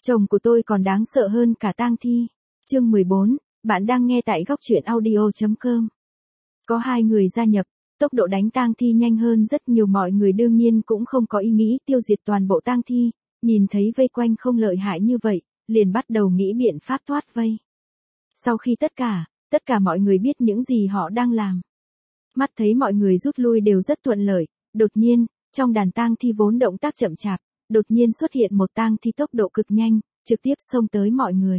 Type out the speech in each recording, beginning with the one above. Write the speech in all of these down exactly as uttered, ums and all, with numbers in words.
Chồng của tôi còn đáng sợ hơn cả tang thi. Chương mười bốn, bạn đang nghe tại góc truyện audio chấm com. Có hai người gia nhập, tốc độ đánh tang thi nhanh hơn rất nhiều, mọi người đương nhiên cũng không có ý nghĩ tiêu diệt toàn bộ tang thi, nhìn thấy vây quanh không lợi hại như vậy, liền bắt đầu nghĩ biện pháp thoát vây. Sau khi tất cả, tất cả mọi người biết những gì họ đang làm. Mắt thấy mọi người rút lui đều rất thuận lợi, đột nhiên, trong đàn tang thi vốn động tác chậm chạp, đột nhiên xuất hiện một tang thi tốc độ cực nhanh, trực tiếp xông tới mọi người.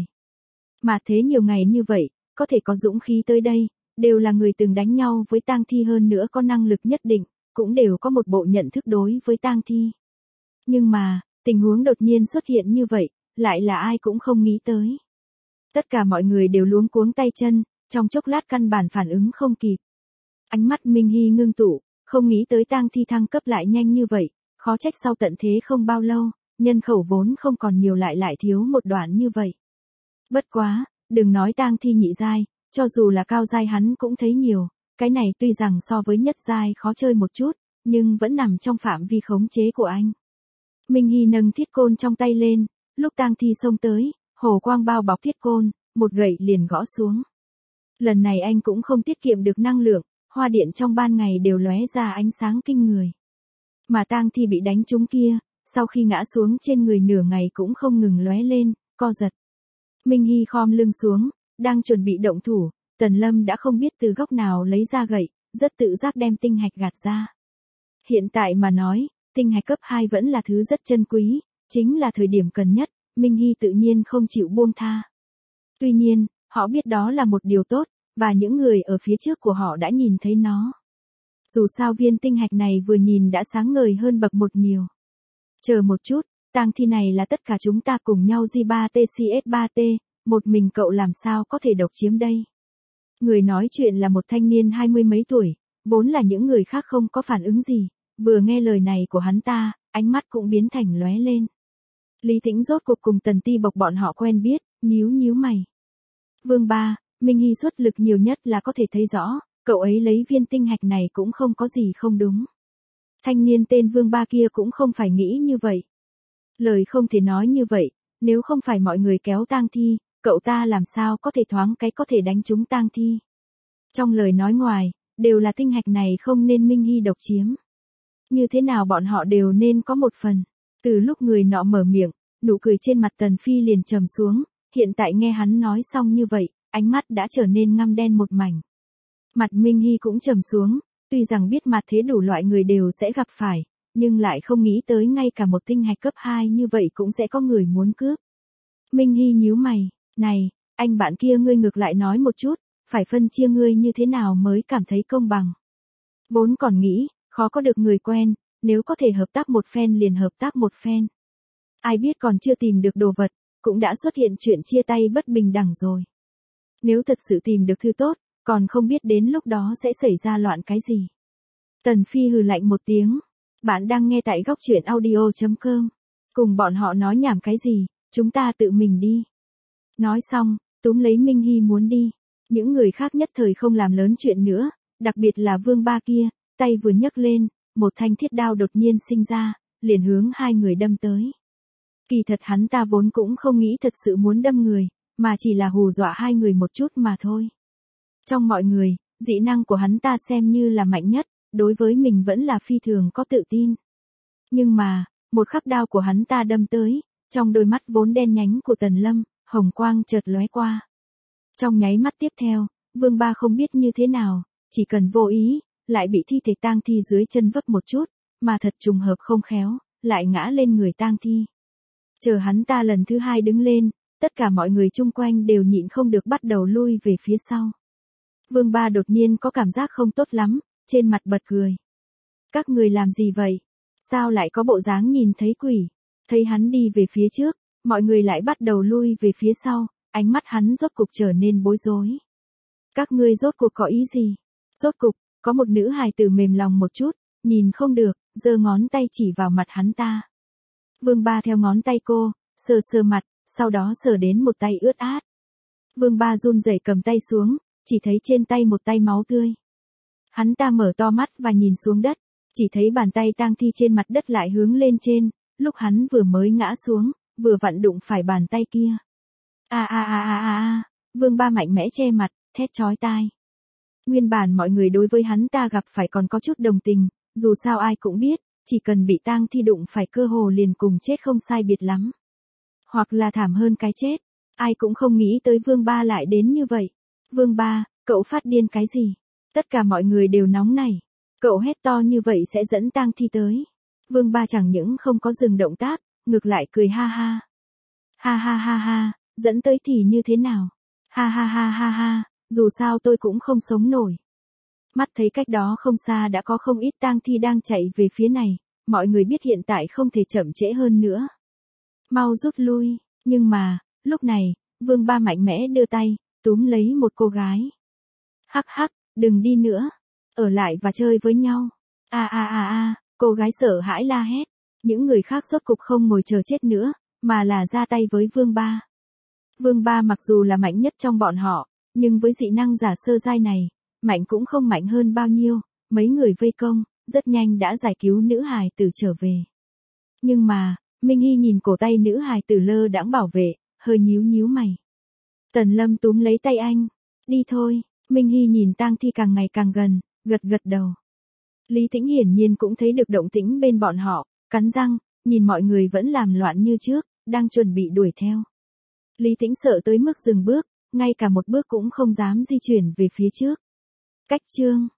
Mà thế nhiều ngày như vậy, có thể có dũng khí tới đây, đều là người từng đánh nhau với tang thi, hơn nữa có năng lực nhất định, cũng đều có một bộ nhận thức đối với tang thi. Nhưng mà, tình huống đột nhiên xuất hiện như vậy, lại là ai cũng không nghĩ tới. Tất cả mọi người đều luống cuống tay chân, trong chốc lát căn bản phản ứng không kịp. Ánh mắt Minh Hy ngưng tụ, không nghĩ tới tang thi thăng cấp lại nhanh như vậy, khó trách sau tận thế không bao lâu, nhân khẩu vốn không còn nhiều lại lại thiếu một đoạn như vậy. Bất quá, đừng nói tang thi nhị giai, cho dù là cao giai hắn cũng thấy nhiều, cái này tuy rằng so với nhất giai khó chơi một chút, nhưng vẫn nằm trong phạm vi khống chế của anh. Minh Hy nâng thiết côn trong tay lên, lúc tang thi xông tới, hồ quang bao bọc thiết côn, một gậy liền gõ xuống. Lần này anh cũng không tiết kiệm được năng lượng, hoa điện trong ban ngày đều lóe ra ánh sáng kinh người. Mà tang thi bị đánh trúng kia, sau khi ngã xuống trên người nửa ngày cũng không ngừng lóe lên, co giật. Minh Hy khom lưng xuống, đang chuẩn bị động thủ, Tần Lâm đã không biết từ góc nào lấy ra gậy, rất tự giác đem tinh hạch gạt ra. Hiện tại mà nói, tinh hạch cấp hai vẫn là thứ rất chân quý, chính là thời điểm cần nhất, Minh Hy tự nhiên không chịu buông tha. Tuy nhiên, họ biết đó là một điều tốt, và những người ở phía trước của họ đã nhìn thấy nó. Dù sao viên tinh hạch này vừa nhìn đã sáng ngời hơn bậc một nhiều. Chờ một chút, tang thi này là tất cả chúng ta cùng nhau G ba T C S ba T, một mình cậu làm sao có thể độc chiếm đây? Người nói chuyện là một thanh niên hai mươi mấy tuổi, vốn là những người khác không có phản ứng gì, vừa nghe lời này của hắn ta, ánh mắt cũng biến thành lóe lên. Lý Tĩnh rốt cuộc cùng Tần Ti Bộc bọn họ quen biết, nhíu nhíu mày. Vương Ba, Minh Hy xuất lực nhiều nhất là có thể thấy rõ, cậu ấy lấy viên tinh hạch này cũng không có gì không đúng. Thanh niên tên Vương Ba kia cũng không phải nghĩ như vậy. Lời không thể nói như vậy, nếu không phải mọi người kéo tang thi, cậu ta làm sao có thể thoáng cái có thể đánh trúng tang thi. Trong lời nói ngoài, đều là tinh hạch này không nên Minh Hy độc chiếm. Như thế nào bọn họ đều nên có một phần. Từ lúc người nọ mở miệng, nụ cười trên mặt Tần Phi liền trầm xuống, hiện tại nghe hắn nói xong như vậy, ánh mắt đã trở nên ngăm đen một mảnh. Mặt Minh Hy cũng trầm xuống, tuy rằng biết mặt thế đủ loại người đều sẽ gặp phải, nhưng lại không nghĩ tới ngay cả một tinh hạch cấp hai như vậy cũng sẽ có người muốn cướp. Minh Hy nhíu mày, này, anh bạn kia ngươi ngược lại nói một chút, phải phân chia ngươi như thế nào mới cảm thấy công bằng. Vốn còn nghĩ, khó có được người quen, nếu có thể hợp tác một phen liền hợp tác một phen. Ai biết còn chưa tìm được đồ vật, cũng đã xuất hiện chuyện chia tay bất bình đẳng rồi. Nếu thật sự tìm được thứ tốt, còn không biết đến lúc đó sẽ xảy ra loạn cái gì. Tần Phi hừ lạnh một tiếng. Bạn đang nghe tại góc truyện audio chấm com. Cùng bọn họ nói nhảm cái gì, chúng ta tự mình đi. Nói xong, túm lấy Minh Hy muốn đi. Những người khác nhất thời không làm lớn chuyện nữa, đặc biệt là Vương Ba kia, tay vừa nhấc lên, một thanh thiết đao đột nhiên sinh ra, liền hướng hai người đâm tới. Kỳ thật hắn ta vốn cũng không nghĩ thật sự muốn đâm người, mà chỉ là hù dọa hai người một chút mà thôi. Trong mọi người, dị năng của hắn ta xem như là mạnh nhất, đối với mình vẫn là phi thường có tự tin. Nhưng mà, một khắc đao của hắn ta đâm tới, trong đôi mắt vốn đen nhánh của Tần Lâm, hồng quang chợt lóe qua. Trong nháy mắt tiếp theo, Vương Ba không biết như thế nào, chỉ cần vô ý, lại bị thi thể tang thi dưới chân vấp một chút, mà thật trùng hợp không khéo, lại ngã lên người tang thi. Chờ hắn ta lần thứ hai đứng lên, tất cả mọi người chung quanh đều nhịn không được bắt đầu lui về phía sau. Vương Ba đột nhiên có cảm giác không tốt lắm, trên mặt bật cười. Các người làm gì vậy? Sao lại có bộ dáng nhìn thấy quỷ? Thấy hắn đi về phía trước, mọi người lại bắt đầu lui về phía sau, ánh mắt hắn rốt cục trở nên bối rối. Các ngươi rốt cuộc có ý gì? Rốt cục, có một nữ hài tử mềm lòng một chút, nhìn không được, giơ ngón tay chỉ vào mặt hắn ta. Vương Ba theo ngón tay cô, sờ sờ mặt, sau đó sờ đến một tay ướt át. Vương Ba run rẩy cầm tay xuống, chỉ thấy trên tay một tay máu tươi. Hắn ta mở to mắt và nhìn xuống đất, chỉ thấy bàn tay tang thi trên mặt đất lại hướng lên trên, lúc hắn vừa mới ngã xuống, vừa vặn đụng phải bàn tay kia. A a a a a a, Vương Ba mạnh mẽ che mặt, thét chói tai. Nguyên bản mọi người đối với hắn ta gặp phải còn có chút đồng tình, dù sao ai cũng biết, chỉ cần bị tang thi đụng phải cơ hồ liền cùng chết không sai biệt lắm. Hoặc là thảm hơn cái chết, ai cũng không nghĩ tới Vương Ba lại đến như vậy. Vương Ba, cậu phát điên cái gì? Tất cả mọi người đều nóng nảy. Cậu hét to như vậy sẽ dẫn tang thi tới. Vương Ba chẳng những không có dừng động tác, ngược lại cười ha ha. Ha ha ha ha, dẫn tới thì như thế nào? Ha ha ha ha ha, dù sao tôi cũng không sống nổi. Mắt thấy cách đó không xa đã có không ít tang thi đang chạy về phía này, mọi người biết hiện tại không thể chậm trễ hơn nữa. Mau rút lui, nhưng mà, lúc này, Vương Ba mạnh mẽ đưa tay, túm lấy một cô gái. Hắc hắc, đừng đi nữa, ở lại và chơi với nhau. A a a a, cô gái sợ hãi la hét. Những người khác rốt cục không ngồi chờ chết nữa, mà là ra tay với Vương Ba. Vương Ba mặc dù là mạnh nhất trong bọn họ, nhưng với dị năng giả sơ giai này, mạnh cũng không mạnh hơn bao nhiêu, mấy người vây công, rất nhanh đã giải cứu nữ hài tử trở về. Nhưng mà, Minh Hy nhìn cổ tay nữ hài tử lơ đãng bảo vệ, hơi nhíu nhíu mày. Tần Lâm túm lấy tay anh, đi thôi. Minh Hy nhìn tang thi càng ngày càng gần, gật gật đầu. Lý Tĩnh hiển nhiên cũng thấy được động tĩnh bên bọn họ, cắn răng, nhìn mọi người vẫn làm loạn như trước, đang chuẩn bị đuổi theo. Lý Tĩnh sợ tới mức dừng bước, ngay cả một bước cũng không dám di chuyển về phía trước. Cách chương